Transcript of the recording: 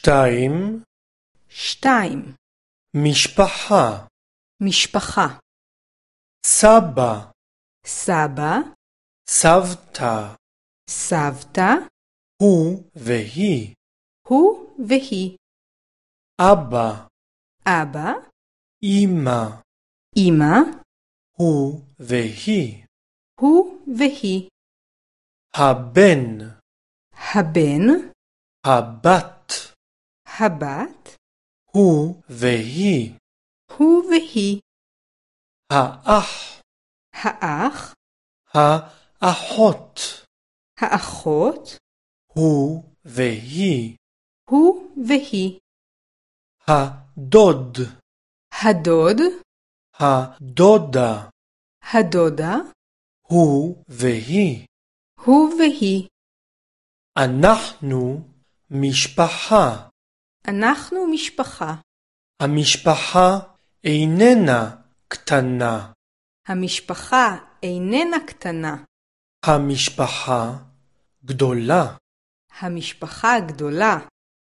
2 משפחה משפחה סבא סבא סבתא סבתא הוא והיא הוא והיא אבא אבא אמא אמא הוא והיא הוא והיא הבן הבן הבת הבת הוא והיא הוא והיא האח האח האחות האחות הוא והיא הוא והיא הדוד הדוד הדודה הדודה הוא והיא הוא והיא אנחנו משפחה אנחנו משפחה המשפחה איננה קטנה המשפחה איננה קטנה המשפחה גדולה המשפחה גדולה